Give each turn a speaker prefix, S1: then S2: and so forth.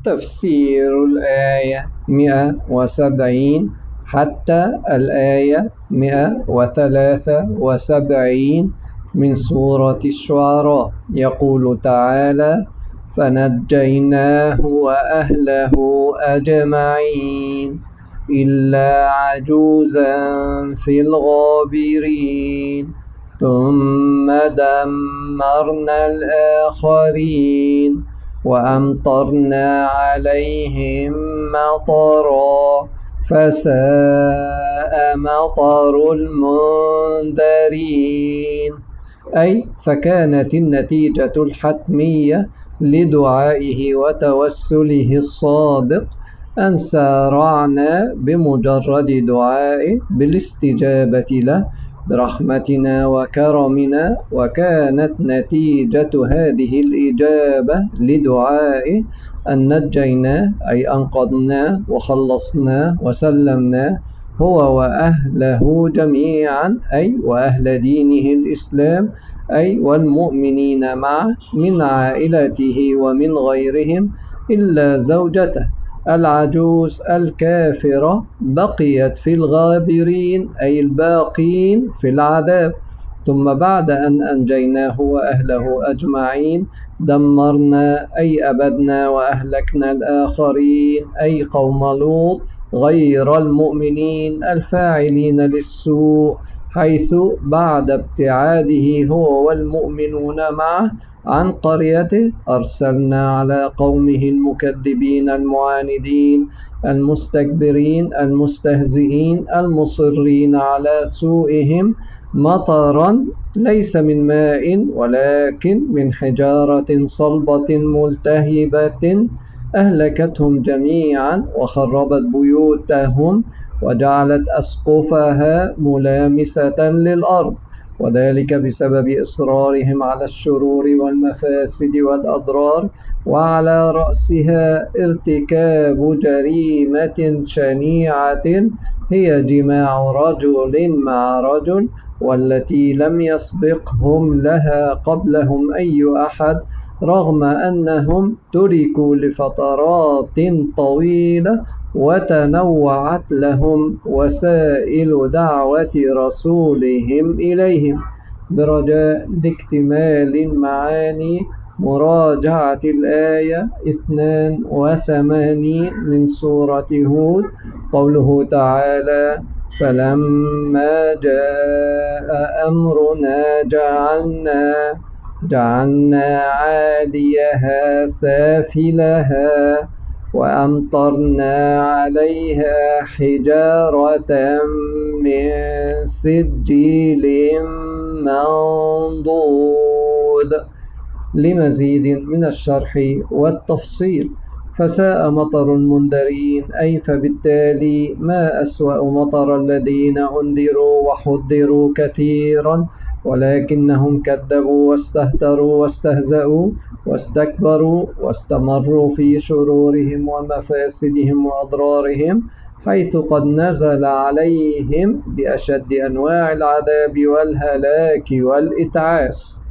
S1: تفسير الآية 170 حتى الآية 173 من سورة الشعراء. يقول تعالى: فنجيناه وأهله أجمعين إلا عجوزا في الغابرين ثم دمرنا الآخرين وأمطرنا عليهم مطرا فساء مطر المنذرين. أي فكانت النتيجة الحتمية لدعائه وتوسله الصادق أن سارعنا بمجرد دعائه بالاستجابة له برحمتنا وكرمنا، وكانت نتيجة هذه الإجابة لدعائه أن نجيناه أي أنقذناه وخلصناه وسلمناه هو وأهله جميعا، أي وأهل دينه الإسلام، أي والمؤمنين معه من عائلته ومن غيرهم، إلا زوجته العجوز الكافرة بقيت في الغابرين أي الباقين في العذاب. ثم بعد أن أنجيناه وأهله أجمعين دمرنا أي أبدنا وأهلكنا الآخرين أي قوم لوط غير المؤمنين الفاعلين للسوء، حيث بعد ابتعاده هو والمؤمنون معه عن قريته أرسلنا على قومه المكذبين المعاندين المستكبرين المستهزئين المصرين على سوءهم مطرا ليس من ماء ولكن من حجارة صلبة ملتهبة أهلكتهم جميعا وخربت بيوتهم وجعلت أسقفها ملامسة للأرض، وذلك بسبب إصرارهم على الشرور والمفاسد والأضرار، وعلى رأسها ارتكاب جريمة شنيعة هي جماع رجل مع رجل، والتي لم يسبقهم لها قبلهم أي أحد، رغم أنهم تركوا لفترات طويلة وتنوعت لهم وسائل دعوة رسولهم إليهم. برجاء لاكتمال المعاني مراجعة الآية 82 من سورة هود. قوله تعالى: فلما جاء أمرنا جعلنا عاليها سافلها وأمطرنا عليها حجارة من سجيل منضود. لمزيد من الشرح والتفصيل: فساء مطر المنذرين أي فبالتالي ما أسوأ مطر الذين أنذروا وحذروا كثيرا، ولكنهم كذبوا واستهتروا واستهزأوا واستكبروا واستمروا في شرورهم ومفاسدهم وأضرارهم، حيث قد نزل عليهم بأشد أنواع العذاب والهلاك والإتعاس.